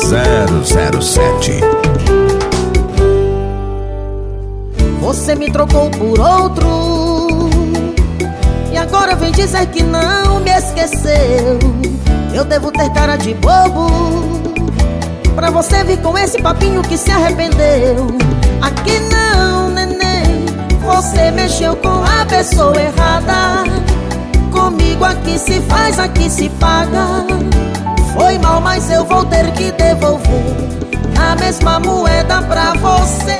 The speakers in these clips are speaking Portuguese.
007. Você me trocou por outro e agora vem dizer que não me esqueceu. Eu devo ter cara de bobo pra você vir com esse papinho que se arrependeu. Aqui não, neném, você mexeu com a pessoa errada. Comigo aqui se faz, aqui se paga. Foi mal, mas eu vou ter que devolver a mesma moeda pra você.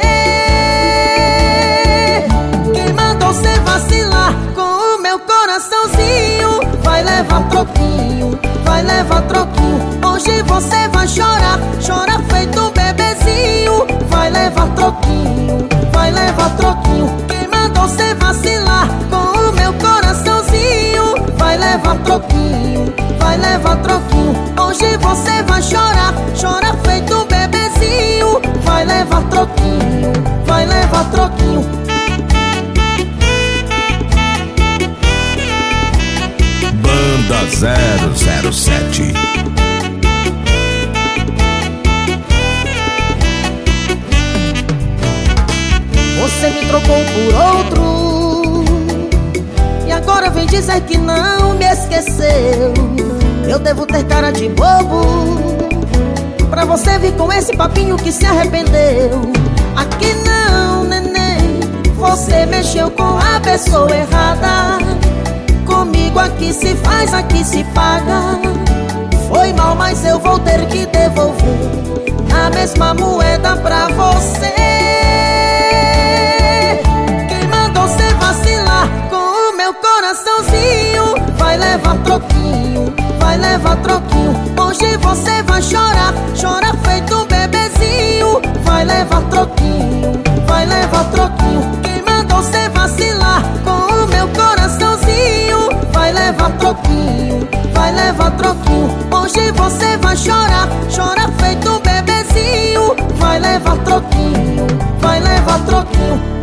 Quem mandou cê vacilar com o meu coraçãozinho vai levar troquinho, vai levar troquinho. Hoje você vai chorar, chora feito um bebezinho. Vai levar troquinho, vai levar troquinho. Quem mandou cê vacilar com o meu coraçãozinho vai levar troquinho, vai levar troquinho. Hoje você vai chorar, chora feito um bebezinho. Vai levar troquinho, vai levar troquinho. Banda 007. Você me trocou por outro e agora vem dizer que não me esqueceu. Eu devo ter cara de bobo pra você vir com esse papinho que se arrependeu. Aqui não, neném, você mexeu com a pessoa errada. Comigo aqui se faz, aqui se paga. Foi mal, mas eu vou ter que devolver a mesma moeda pra você. Quem mandou cê vacilar com o meu coraçãozinho vai levar troquinho, vai levar troquinho. Hoje você vai chorar, chora feito um bebezinho. Vai levar troquinho, vai levar troquinho. Quem mandou cê vacilar com o meu coraçãozinho vai levar troquinho, vai levar troquinho. Hoje você vai chorar, chora feito um bebezinho. Vai levar troquinho, vai levar troquinho.